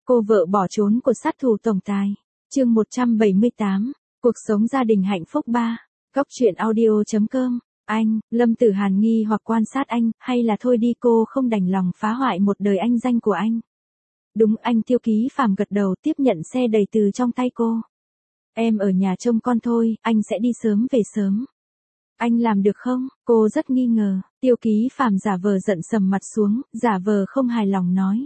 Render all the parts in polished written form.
Cô vợ bỏ trốn của sát thủ tổng tài. Chương 178. Cuộc sống gia đình hạnh phúc 3. Góc truyện audio.com. Anh, Lâm Tử Hàn nghi hoặc quan sát anh, hay là thôi đi cô không đành lòng phá hoại một đời anh danh của anh. Đúng, anh Tiêu Ký Phàm gật đầu tiếp nhận xe đầy từ trong tay cô. Em ở nhà trông con thôi, anh sẽ đi sớm về sớm. Anh làm được không? Cô rất nghi ngờ. Tiêu Ký Phàm giả vờ giận sầm mặt xuống, giả vờ không hài lòng nói.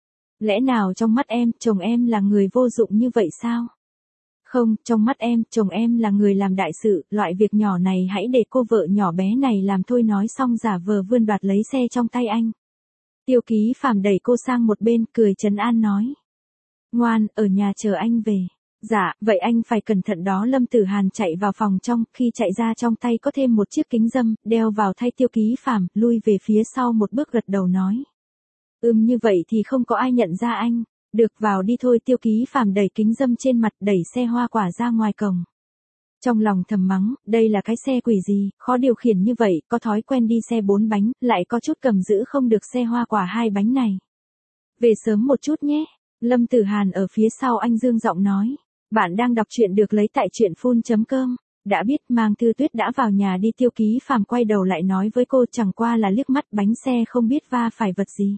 Lẽ nào trong mắt em, chồng em là người vô dụng như vậy sao? Không, trong mắt em, chồng em là người làm đại sự, loại việc nhỏ này hãy để cô vợ nhỏ bé này làm thôi. Nói xong giả vờ vươn đoạt lấy xe trong tay anh. Tiêu Ký Phàm đẩy cô sang một bên, cười trấn an nói. Ngoan, ở nhà chờ anh về. Dạ, vậy anh phải cẩn thận đó. Lâm Tử Hàn chạy vào phòng trong, khi chạy ra trong tay có thêm một chiếc kính râm, đeo vào thay. Tiêu Ký Phàm lui về phía sau một bước gật đầu nói. Như vậy thì không có ai nhận ra anh. Được, vào đi thôi. Tiêu Ký Phàm đẩy kính râm trên mặt, đẩy xe hoa quả ra ngoài cổng. Trong lòng thầm mắng, đây là cái xe quỷ gì, khó điều khiển như vậy, có thói quen đi xe 4 bánh, lại có chút cầm giữ không được xe hoa quả 2 bánh này. Về sớm một chút nhé. Lâm Tử Hàn ở phía sau anh dương giọng nói. Bạn đang đọc truyện được lấy tại truyện.com. Đã biết Mang Thư Tuyết đã vào nhà đi. Tiêu Ký Phàm quay đầu lại nói với cô, chẳng qua là liếc mắt, bánh xe không biết va phải vật gì.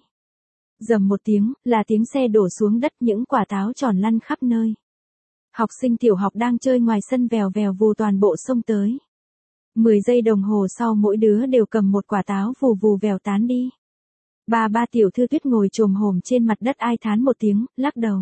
Rầm một tiếng, là tiếng xe đổ xuống đất, những quả táo tròn lăn khắp nơi. Học sinh tiểu học đang chơi ngoài sân vèo vèo vù toàn bộ xông tới. 10 giây đồng hồ sau mỗi đứa đều cầm một quả táo vù vù vèo tán đi. Ba Tiểu Thư Tuyết ngồi chồm hổm trên mặt đất ai thán một tiếng, lắc đầu.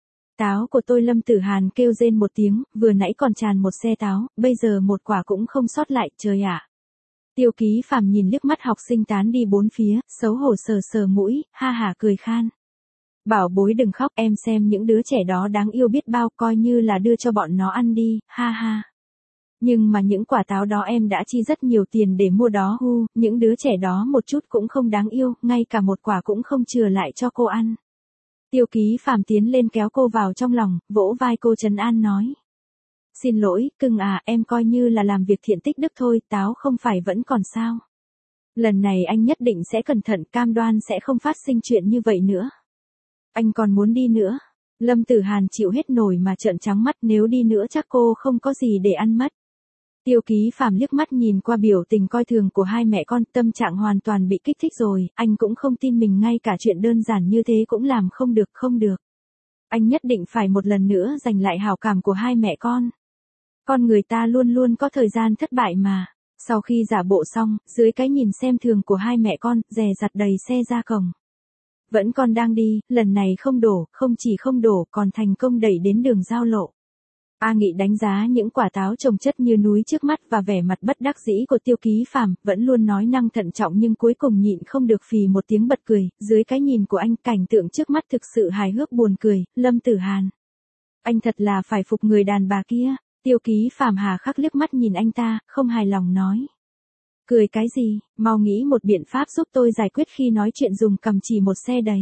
Táo của tôi. Lâm Tử Hàn kêu rên một tiếng, vừa nãy còn tràn một xe táo, bây giờ một quả cũng không sót lại, trời ạ. Tiêu Ký Phàm nhìn liếc mắt học sinh tán đi bốn phía, xấu hổ sờ sờ mũi, ha hả cười khan. Bảo bối đừng khóc, em xem những đứa trẻ đó đáng yêu biết bao, coi như là đưa cho bọn nó ăn đi, ha ha. Nhưng mà những quả táo đó em đã chi rất nhiều tiền để mua đó hu, những đứa trẻ đó một chút cũng không đáng yêu, ngay cả một quả cũng không chừa lại cho cô ăn. Tiêu Ký Phàm tiến lên kéo cô vào trong lòng, vỗ vai cô trấn an nói. Xin lỗi, cưng à, em coi như là làm việc thiện tích đức thôi, táo không phải vẫn còn sao. Lần này anh nhất định sẽ cẩn thận, cam đoan sẽ không phát sinh chuyện như vậy nữa. Anh còn muốn đi nữa. Lâm Tử Hàn chịu hết nổi mà trợn trắng mắt, nếu đi nữa chắc cô không có gì để ăn mất. Tiêu Ký Phàm liếc mắt nhìn qua biểu tình coi thường của hai mẹ con, tâm trạng hoàn toàn bị kích thích rồi, anh cũng không tin mình ngay cả chuyện đơn giản như thế cũng làm không được. Anh nhất định phải một lần nữa giành lại hảo cảm của hai mẹ con. Con người ta luôn luôn có thời gian thất bại mà. Sau khi giả bộ xong, dưới cái nhìn xem thường của hai mẹ con, dè dặt đẩy xe ra cổng. Vẫn còn đang đi, lần này không đổ, không chỉ không đổ, còn thành công đẩy đến đường giao lộ. A Nghị đánh giá những quả táo chồng chất như núi trước mắt và vẻ mặt bất đắc dĩ của Tiêu Ký Phàm, vẫn luôn nói năng thận trọng nhưng cuối cùng nhịn không được phì một tiếng bật cười, dưới cái nhìn của anh, cảnh tượng trước mắt thực sự hài hước buồn cười. Lâm Tử Hàn, anh thật là phải phục người đàn bà kia. Tiêu Ký Phàm hà khắc liếc mắt nhìn anh ta, không hài lòng nói. Cười cái gì, mau nghĩ một biện pháp giúp tôi giải quyết khi nói chuyện dùng cầm chỉ một xe đầy.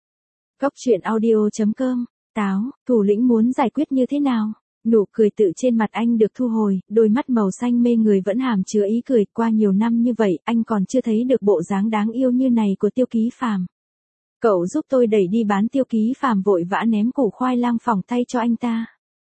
Góc truyện audio.com. Táo, thủ lĩnh muốn giải quyết như thế nào? Nụ cười tự trên mặt anh được thu hồi, đôi mắt màu xanh mê người vẫn hàm chứa ý cười. Qua nhiều năm như vậy, anh còn chưa thấy được bộ dáng đáng yêu như này của Tiêu Ký Phàm. Cậu giúp tôi đẩy đi bán. Tiêu Ký Phàm vội vã ném củ khoai lang phỏng tay cho anh ta.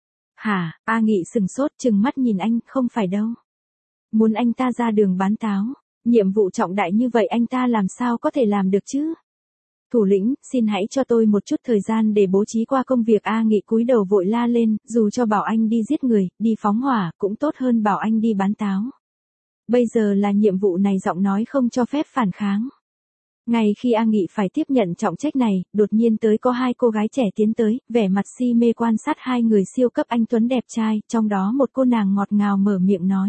Hả? A Nghị sừng sốt trừng mắt nhìn anh, không phải đâu. Muốn anh ta ra đường bán táo, nhiệm vụ trọng đại như vậy anh ta làm sao có thể làm được chứ? Thủ lĩnh, xin hãy cho tôi một chút thời gian để bố trí qua công việc. A Nghị cúi đầu vội la lên, dù cho bảo anh đi giết người, đi phóng hỏa, cũng tốt hơn bảo anh đi bán táo. Bây giờ là nhiệm vụ này, giọng nói không cho phép phản kháng. Ngay khi A Nghị phải tiếp nhận trọng trách này, đột nhiên tới có hai cô gái trẻ tiến tới, vẻ mặt si mê quan sát hai người siêu cấp anh tuấn đẹp trai, trong đó một cô nàng ngọt ngào mở miệng nói.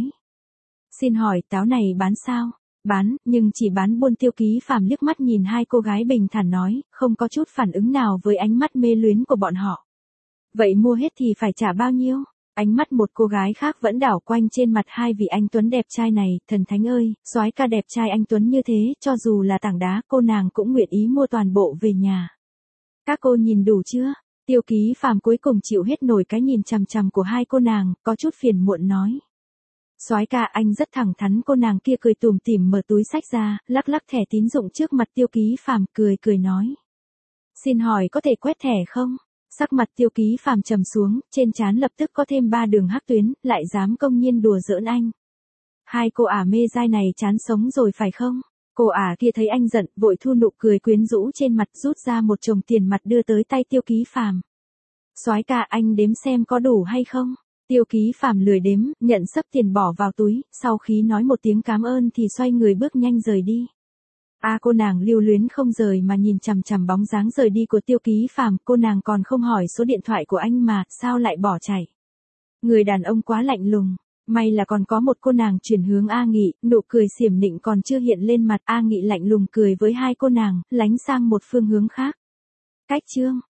Xin hỏi táo này bán sao? Bán, nhưng chỉ bán buôn. Tiêu Ký Phàm liếc mắt nhìn hai cô gái bình thản nói, không có chút phản ứng nào với ánh mắt mê luyến của bọn họ. Vậy mua hết thì phải trả bao nhiêu? Ánh mắt một cô gái khác vẫn đảo quanh trên mặt hai vị anh tuấn đẹp trai này. Thần thánh ơi, soái ca đẹp trai anh tuấn như thế, cho dù là tảng đá, cô nàng cũng nguyện ý mua toàn bộ về nhà. Các cô nhìn đủ chưa? Tiêu Ký Phàm cuối cùng chịu hết nổi cái nhìn chằm chằm của hai cô nàng, có chút phiền muộn nói. Soái ca, anh rất thẳng thắn. Cô nàng kia cười tủm tỉm mở túi xách ra, lắc lắc thẻ tín dụng trước mặt Tiêu Ký Phàm, cười nói. Xin hỏi có thể quét thẻ không? Sắc mặt Tiêu Ký Phàm trầm xuống, trên trán lập tức có thêm 3 đường hắc tuyến, lại dám công nhiên đùa giỡn anh. Hai cô ả mê giai này chán sống rồi phải không? Cô ả kia thấy anh giận, vội thu nụ cười quyến rũ trên mặt, rút ra một chồng tiền mặt đưa tới tay Tiêu Ký Phàm. Soái ca, anh đếm xem có đủ hay không? Tiêu Ký Phàm lười đếm, nhận xấp tiền bỏ vào túi, sau khi nói một tiếng cảm ơn thì xoay người bước nhanh rời đi. Cô nàng lưu luyến không rời mà nhìn chằm chằm bóng dáng rời đi của Tiêu Ký Phàm, cô nàng còn không hỏi số điện thoại của anh mà, sao lại bỏ chạy? Người đàn ông quá lạnh lùng, may là còn có một cô nàng chuyển hướng A Nghị, nụ cười xiểm nịnh còn chưa hiện lên mặt, A Nghị lạnh lùng cười với hai cô nàng, lánh sang một phương hướng khác. Cách chương